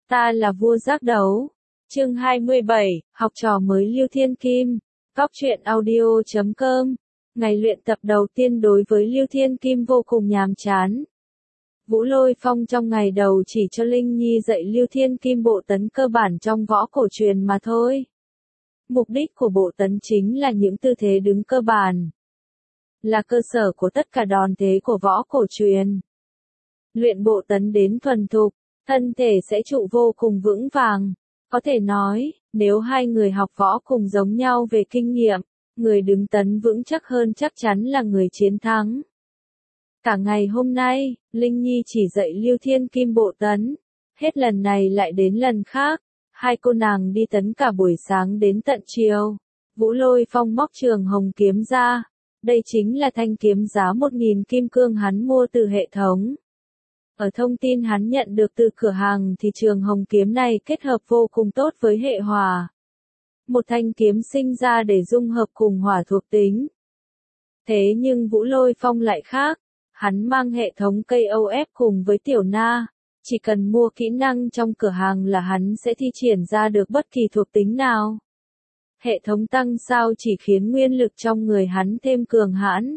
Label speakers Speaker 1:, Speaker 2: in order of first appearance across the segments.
Speaker 1: Ta là vua giác đấu. Chương 27, học trò mới Lưu Thiên Kim. Cóc truyện audio.com. Ngày luyện tập đầu tiên đối với Lưu Thiên Kim vô cùng nhàm chán. Vũ Lôi Phong trong ngày đầu chỉ cho Linh Nhi dạy Lưu Thiên Kim bộ tấn cơ bản trong võ cổ truyền mà thôi. Mục đích của bộ tấn chính là những tư thế đứng cơ bản, là cơ sở của tất cả đòn thế của võ cổ truyền. Luyện bộ tấn đến thuần thục, thân thể sẽ trụ vô cùng vững vàng. Có thể nói, nếu hai người học võ cùng giống nhau về kinh nghiệm, người đứng tấn vững chắc hơn chắc chắn là người chiến thắng. Cả ngày hôm nay, Linh Nhi chỉ dạy Lưu Thiên Kim bộ tấn. Hết lần này lại đến lần khác, hai cô nàng đi tấn cả buổi sáng đến tận chiều. Vũ Lôi Phong móc trường hồng kiếm ra. Đây chính là thanh kiếm giá 1.000 kim cương hắn mua từ hệ thống. Ở thông tin hắn nhận được từ cửa hàng thì trường hồng kiếm này kết hợp vô cùng tốt với hệ hỏa. Một thanh kiếm sinh ra để dung hợp cùng hỏa thuộc tính. Thế nhưng Vũ Lôi Phong lại khác. Hắn mang hệ thống KOF cùng với Tiểu Na. Chỉ cần mua kỹ năng trong cửa hàng là hắn sẽ thi triển ra được bất kỳ thuộc tính nào. Hệ thống tăng sao chỉ khiến nguyên lực trong người hắn thêm cường hãn.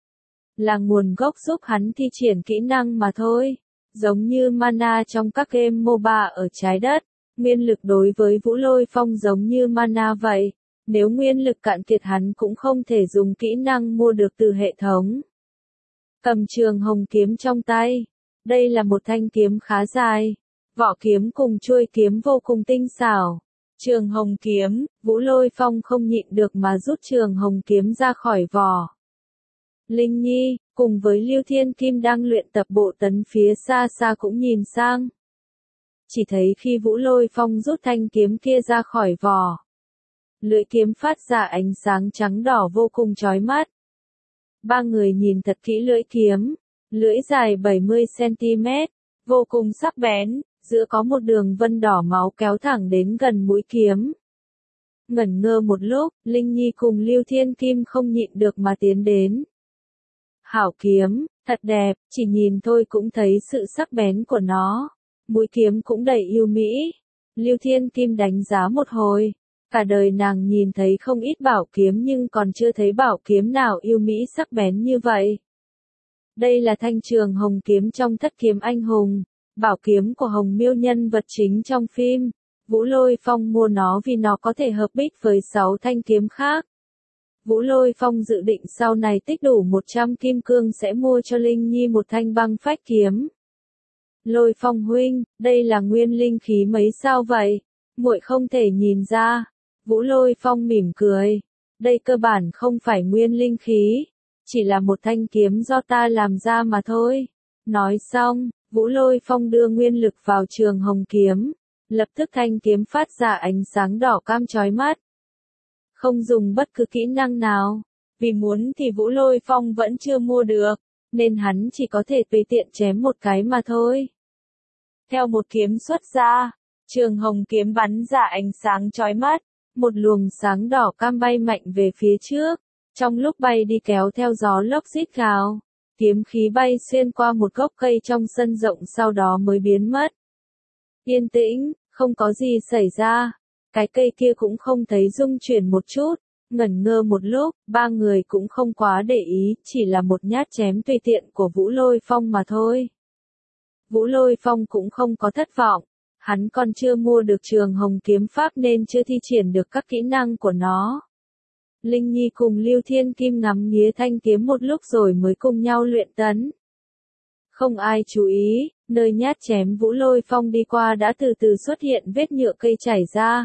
Speaker 1: Là nguồn gốc giúp hắn thi triển kỹ năng mà thôi. Giống như mana trong các game MOBA ở trái đất, nguyên lực đối với Vũ Lôi Phong giống như mana vậy. Nếu nguyên lực cạn kiệt hắn cũng không thể dùng kỹ năng mua được từ hệ thống. Cầm trường hồng kiếm trong tay. Đây là một thanh kiếm khá dài. Vỏ kiếm cùng chuôi kiếm vô cùng tinh xảo. Trường hồng kiếm, Vũ Lôi Phong không nhịn được mà rút trường hồng kiếm ra khỏi vỏ. Linh Nhi, cùng với Lưu Thiên Kim đang luyện tập bộ tấn phía xa xa cũng nhìn sang. Chỉ thấy khi Vũ Lôi Phong rút thanh kiếm kia ra khỏi vỏ, lưỡi kiếm phát ra ánh sáng trắng đỏ vô cùng chói mắt. Ba người nhìn thật kỹ lưỡi kiếm, lưỡi dài 70 cm, vô cùng sắc bén, giữa có một đường vân đỏ máu kéo thẳng đến gần mũi kiếm. Ngẩn ngơ một lúc, Linh Nhi cùng Lưu Thiên Kim không nhịn được mà tiến đến. Hảo kiếm, thật đẹp, chỉ nhìn thôi cũng thấy sự sắc bén của nó. Mũi kiếm cũng đầy yêu mỹ. Lưu Thiên Kim đánh giá một hồi. Cả đời nàng nhìn thấy không ít bảo kiếm nhưng còn chưa thấy bảo kiếm nào yêu mỹ sắc bén như vậy. Đây là thanh trường hồng kiếm trong Thất Kiếm Anh Hùng, bảo kiếm của Hồng Miêu nhân vật chính trong phim. Vũ Lôi Phong mua nó vì nó có thể hợp bích với 6 thanh kiếm khác. Vũ Lôi Phong dự định sau này tích đủ 100 kim cương sẽ mua cho Linh Nhi một thanh băng phách kiếm. Lôi Phong huynh, đây là nguyên linh khí mấy sao vậy? Muội không thể nhìn ra. Vũ Lôi Phong mỉm cười. Đây cơ bản không phải nguyên linh khí, chỉ là một thanh kiếm do ta làm ra mà thôi. Nói xong, Vũ Lôi Phong đưa nguyên lực vào trường hồng kiếm. Lập tức thanh kiếm phát ra ánh sáng đỏ cam chói mắt. Không dùng bất cứ kỹ năng nào. Vì muốn thì Vũ Lôi Phong vẫn chưa mua được, nên hắn chỉ có thể tùy tiện chém một cái mà thôi. Theo một kiếm xuất ra, trường hồng kiếm bắn ra ánh sáng chói mắt. Một luồng sáng đỏ cam bay mạnh về phía trước. Trong lúc bay đi kéo theo gió lốc rít gào. Kiếm khí bay xuyên qua một gốc cây trong sân rộng sau đó mới biến mất. Yên tĩnh, không có gì xảy ra. Cái cây kia cũng không thấy rung chuyển một chút. Ngẩn ngơ một lúc, ba người cũng không quá để ý, chỉ là một nhát chém tùy tiện của Vũ Lôi Phong mà thôi. Vũ Lôi Phong cũng không có thất vọng. Hắn còn chưa mua được trường hồng kiếm pháp nên chưa thi triển được các kỹ năng của nó. Linh Nhi cùng Lưu Thiên Kim ngắm nghía thanh kiếm một lúc rồi mới cùng nhau luyện tấn. Không ai chú ý, nơi nhát chém Vũ Lôi Phong đi qua đã từ từ xuất hiện vết nhựa cây chảy ra.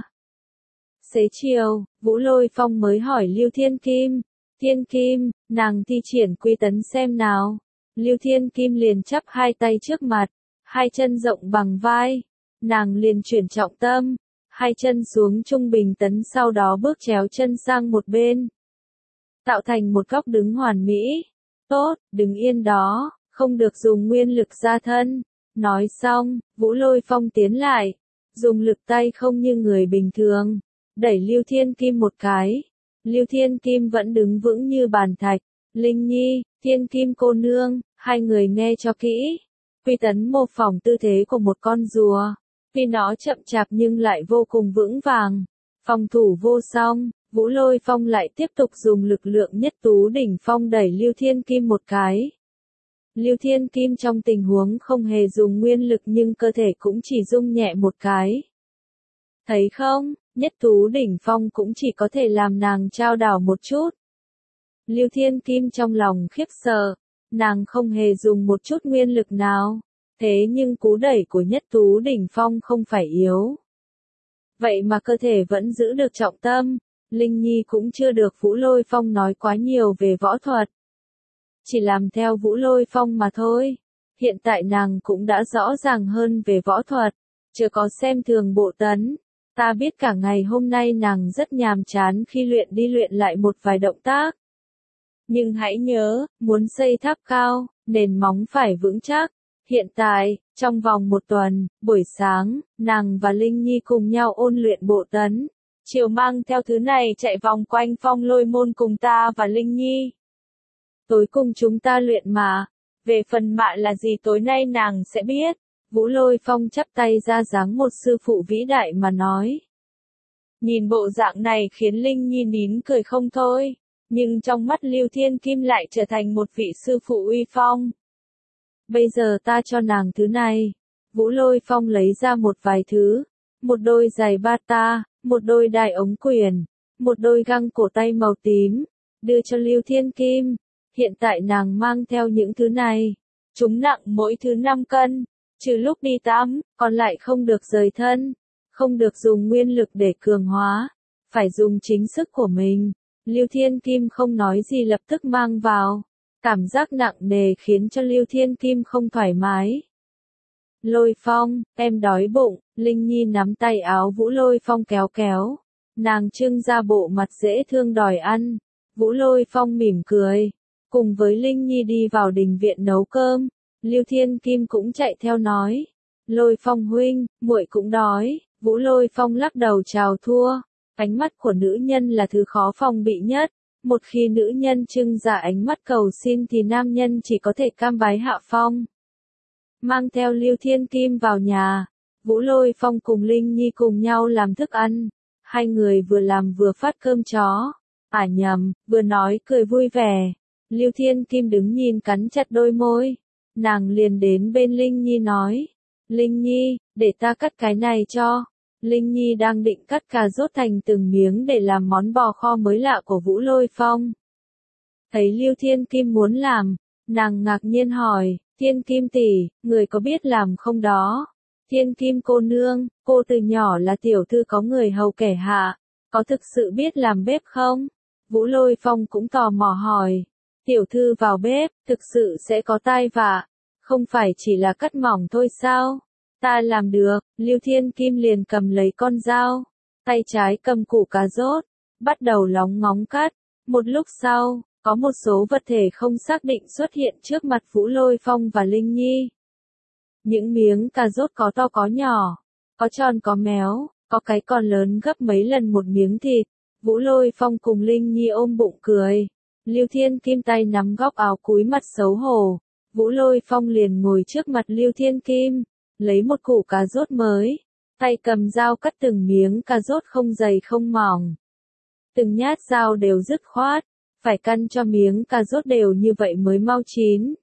Speaker 1: Xế chiều, Vũ Lôi Phong mới hỏi Lưu Thiên Kim. Thiên Kim, nàng thi triển quy tấn xem nào. Lưu Thiên Kim liền chắp hai tay trước mặt, hai chân rộng bằng vai. Nàng liền chuyển trọng tâm, hai chân xuống trung bình tấn sau đó bước chéo chân sang một bên. Tạo thành một góc đứng hoàn mỹ. Tốt, đứng yên đó, không được dùng nguyên lực ra thân. Nói xong, Vũ Lôi Phong tiến lại, dùng lực tay không như người bình thường, đẩy Lưu Thiên Kim một cái. Lưu Thiên Kim vẫn đứng vững như bàn thạch. Linh Nhi, Thiên Kim cô nương, hai người nghe cho kỹ. Quy tấn mô phỏng tư thế của một con rùa. Vì nó chậm chạp nhưng lại vô cùng vững vàng, phòng thủ vô song, Vũ Lôi Phong lại tiếp tục dùng lực lượng nhất tú đỉnh phong đẩy Lưu Thiên Kim một cái. Lưu Thiên Kim trong tình huống không hề dùng nguyên lực nhưng cơ thể cũng chỉ rung nhẹ một cái. Thấy không, nhất tú đỉnh phong cũng chỉ có thể làm nàng chao đảo một chút. Lưu Thiên Kim trong lòng khiếp sợ, nàng không hề dùng một chút nguyên lực nào, thế nhưng cú đẩy của nhất tú đỉnh phong không phải yếu. Vậy mà cơ thể vẫn giữ được trọng tâm, Linh Nhi cũng chưa được Vũ Lôi Phong nói quá nhiều về võ thuật. Chỉ làm theo Vũ Lôi Phong mà thôi, hiện tại nàng cũng đã rõ ràng hơn về võ thuật, chưa có xem thường Bộ Tấn. Ta biết cả ngày hôm nay nàng rất nhàm chán khi luyện đi luyện lại một vài động tác. Nhưng hãy nhớ, muốn xây tháp cao, nền móng phải vững chắc. Hiện tại, trong vòng một tuần, buổi sáng, nàng và Linh Nhi cùng nhau ôn luyện Bộ Tấn. Chiều mang theo thứ này chạy vòng quanh Phong Lôi môn cùng ta và Linh Nhi. Tối cùng chúng ta luyện mà. Về phần mạ là gì tối nay nàng sẽ biết. Vũ Lôi Phong chắp tay ra dáng một sư phụ vĩ đại mà nói. Nhìn bộ dạng này khiến Linh Nhi nín cười không thôi, nhưng trong mắt Lưu Thiên Kim lại trở thành một vị sư phụ uy phong. Bây giờ ta cho nàng thứ này. Vũ Lôi Phong lấy ra một vài thứ, một đôi giày bata, một đôi đai ống quyền, một đôi găng cổ tay màu tím, đưa cho Lưu Thiên Kim. Hiện tại nàng mang theo những thứ này, chúng nặng mỗi thứ 5 cân. Trừ lúc đi tắm, còn lại không được rời thân, không được dùng nguyên lực để cường hóa, phải dùng chính sức của mình. Lưu Thiên Kim không nói gì lập tức mang vào, cảm giác nặng nề khiến cho Lưu Thiên Kim không thoải mái. Lôi Phong, em đói bụng, Linh Nhi nắm tay áo Vũ Lôi Phong kéo kéo, nàng trưng ra bộ mặt dễ thương đòi ăn. Vũ Lôi Phong mỉm cười, cùng với Linh Nhi đi vào đình viện nấu cơm. Lưu Thiên Kim cũng chạy theo nói, Lôi Phong huynh, muội cũng đói. Vũ Lôi Phong lắc đầu chào thua, ánh mắt của nữ nhân là thứ khó phòng bị nhất, một khi nữ nhân trưng ra ánh mắt cầu xin thì nam nhân chỉ có thể cam bái hạ phong. Mang theo Lưu Thiên Kim vào nhà, Vũ Lôi Phong cùng Linh Nhi cùng nhau làm thức ăn, hai người vừa làm vừa phát cơm chó, nhầm, vừa nói cười vui vẻ. Lưu Thiên Kim đứng nhìn cắn chặt đôi môi. Nàng liền đến bên Linh Nhi nói, Linh Nhi, để ta cắt cái này cho. Linh Nhi đang định cắt cà rốt thành từng miếng để làm món bò kho mới lạ của Vũ Lôi Phong. Thấy Lưu Thiên Kim muốn làm, nàng ngạc nhiên hỏi, Thiên Kim tỷ, người có biết làm không đó? Thiên Kim cô nương, cô từ nhỏ là tiểu thư có người hầu kẻ hạ, có thực sự biết làm bếp không? Vũ Lôi Phong cũng tò mò hỏi. Tiểu thư vào bếp, thực sự sẽ có tai vạ, không phải chỉ là cắt mỏng thôi sao? Ta làm được. Lưu Thiên Kim liền cầm lấy con dao, tay trái cầm củ cà rốt, bắt đầu lóng ngóng cắt. Một lúc sau, có một số vật thể không xác định xuất hiện trước mặt Vũ Lôi Phong và Linh Nhi. Những miếng cà rốt có to có nhỏ, có tròn có méo, có cái còn lớn gấp mấy lần một miếng thịt. Vũ Lôi Phong cùng Linh Nhi ôm bụng cười. Lưu Thiên Kim tay nắm góc áo cúi mặt xấu hổ. Vũ Lôi Phong liền ngồi trước mặt Lưu Thiên Kim, lấy một củ cà rốt mới, tay cầm dao cắt từng miếng cà rốt không dày không mỏng. Từng nhát dao đều dứt khoát, phải căn cho miếng cà rốt đều như vậy mới mau chín.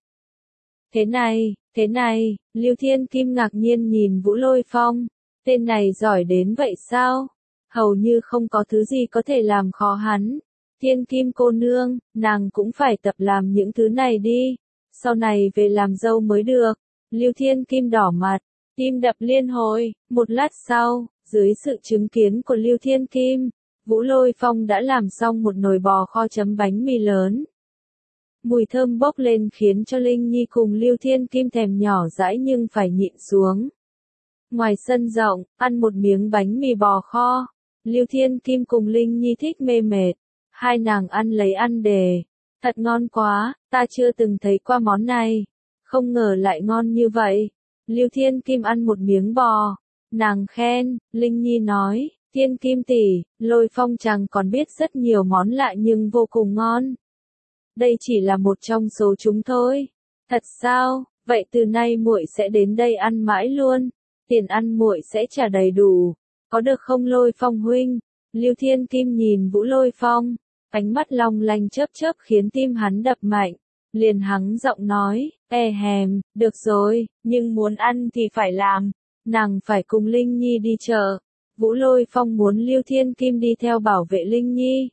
Speaker 1: Thế này, Lưu Thiên Kim ngạc nhiên nhìn Vũ Lôi Phong, tên này giỏi đến vậy sao? Hầu như không có thứ gì có thể làm khó hắn. Thiên Kim cô nương, nàng cũng phải tập làm những thứ này đi, sau này về làm dâu mới được. Lưu Thiên Kim đỏ mặt, tim đập liên hồi. Một lát sau, dưới sự chứng kiến của Lưu Thiên Kim, Vũ Lôi Phong đã làm xong một nồi bò kho chấm bánh mì lớn. Mùi thơm bốc lên khiến cho Linh Nhi cùng Lưu Thiên Kim thèm nhỏ dãi nhưng phải nhịn xuống. Ngoài sân rộng, ăn một miếng bánh mì bò kho, Lưu Thiên Kim cùng Linh Nhi thích mê mệt. Hai nàng ăn lấy ăn đề. Thật ngon quá, ta chưa từng thấy qua món này. Không ngờ lại ngon như vậy. Lưu Thiên Kim ăn một miếng bò. Nàng khen, Linh Nhi nói, Thiên Kim tỷ, Lôi Phong chàng còn biết rất nhiều món lạ nhưng vô cùng ngon. Đây chỉ là một trong số chúng thôi. Thật sao, vậy từ nay muội sẽ đến đây ăn mãi luôn. tiền ăn muội sẽ trả đầy đủ, có được không Lôi Phong huynh? Lưu Thiên Kim nhìn Vũ Lôi Phong, ánh mắt long lanh chớp chớp khiến tim hắn đập mạnh, liền hắng giọng nói, được rồi, nhưng muốn ăn thì phải làm, nàng phải cùng Linh Nhi đi chợ. Vũ Lôi Phong muốn Lưu Thiên Kim đi theo bảo vệ Linh Nhi.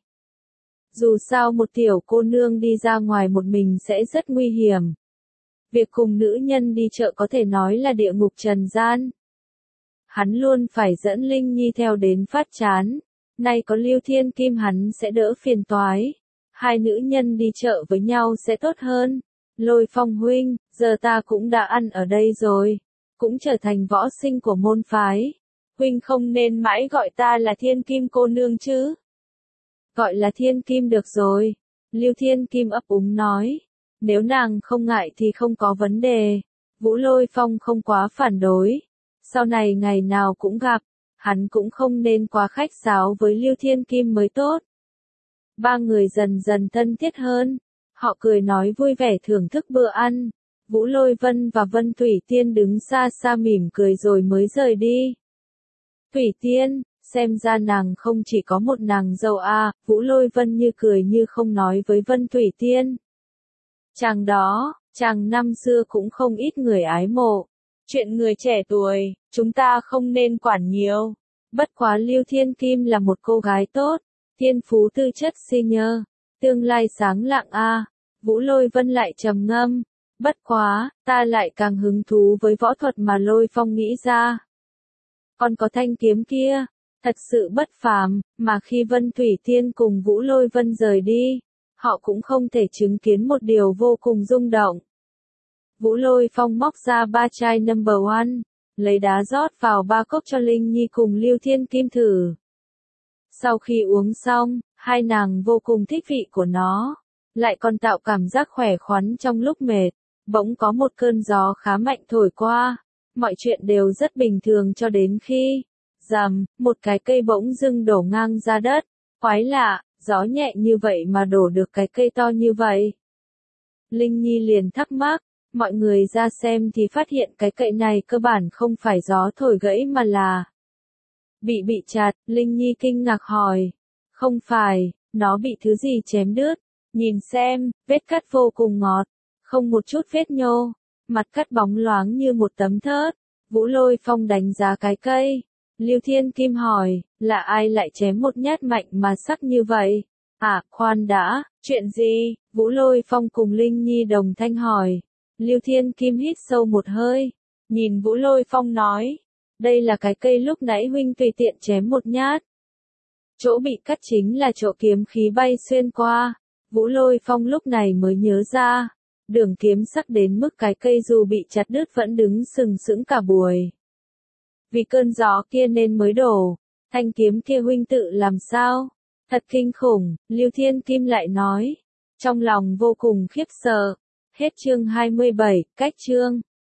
Speaker 1: Dù sao một tiểu cô nương đi ra ngoài một mình sẽ rất nguy hiểm. Việc cùng nữ nhân đi chợ có thể nói là địa ngục trần gian. Hắn luôn phải dẫn Linh Nhi theo đến phát chán. Nay có Lưu Thiên Kim hắn sẽ đỡ phiền toái. Hai nữ nhân đi chợ với nhau sẽ tốt hơn. Lôi Phong huynh, giờ ta cũng đã ăn ở đây rồi. Cũng trở thành võ sinh của môn phái. Huynh không nên mãi gọi ta là Thiên Kim cô nương chứ. Gọi là Thiên Kim được rồi. Lưu Thiên Kim ấp úng nói. Nếu nàng không ngại thì không có vấn đề. Vũ Lôi Phong không quá phản đối. Sau này ngày nào cũng gặp, hắn cũng không nên quá khách sáo với Lưu Thiên Kim mới tốt. Ba người dần dần thân thiết hơn. Họ cười nói vui vẻ thưởng thức bữa ăn. Vũ Lôi Vân và Vân Thủy Tiên đứng xa xa mỉm cười rồi mới rời đi. Thủy Tiên, xem ra nàng không chỉ có một nàng dâu à, Vũ Lôi Vân như cười như không nói với Vân Thủy Tiên. Chàng đó, chàng năm xưa cũng không ít người ái mộ. Chuyện người trẻ tuổi, chúng ta không nên quản nhiều. Bất quá Lưu Thiên Kim là một cô gái tốt, thiên phú tư chất si nhơ, tương lai sáng lạng a. Vũ Lôi Vân lại trầm ngâm. Bất quá, ta lại càng hứng thú với võ thuật mà Lôi Phong nghĩ ra. Còn có thanh kiếm kia, thật sự bất phàm, mà khi Vân Thủy Tiên cùng Vũ Lôi Vân rời đi, họ cũng không thể chứng kiến một điều vô cùng rung động. Vũ Lôi Phong móc ra 3 chai number one, lấy đá rót vào 3 cốc cho Linh Nhi cùng Lưu Thiên Kim thử. Sau khi uống xong, hai nàng vô cùng thích vị của nó, lại còn tạo cảm giác khỏe khoắn trong lúc mệt. Bỗng có một cơn gió khá mạnh thổi qua, mọi chuyện đều rất bình thường cho đến khi, rầm, một cái cây bỗng dưng đổ ngang ra đất. Quái lạ, gió nhẹ như vậy mà đổ được cái cây to như vậy. Linh Nhi liền thắc mắc, mọi người ra xem thì phát hiện cái cây này cơ bản không phải gió thổi gãy mà là bị chặt. Linh Nhi kinh ngạc hỏi, không phải, nó bị thứ gì chém đứt, nhìn xem, vết cắt vô cùng ngọt, không một chút vết nhô, mặt cắt bóng loáng như một tấm thớt. Vũ Lôi Phong đánh giá cái cây. Lưu Thiên Kim hỏi, là ai lại chém một nhát mạnh mà sắc như vậy? À, khoan đã, chuyện gì? Vũ Lôi Phong cùng Linh Nhi đồng thanh hỏi. Lưu Thiên Kim hít sâu một hơi, nhìn Vũ Lôi Phong nói, đây là cái cây lúc nãy huynh tùy tiện chém một nhát. Chỗ bị cắt chính là chỗ kiếm khí bay xuyên qua. Vũ Lôi Phong lúc này mới nhớ ra, đường kiếm sắc đến mức cái cây dù bị chặt đứt vẫn đứng sừng sững cả buổi. Vì cơn gió kia nên mới đổ. Thanh kiếm kia huynh tự làm sao? Thật kinh khủng, Lưu Thiên Kim lại nói. Trong lòng vô cùng khiếp sợ. Hết chương 27, cách chương.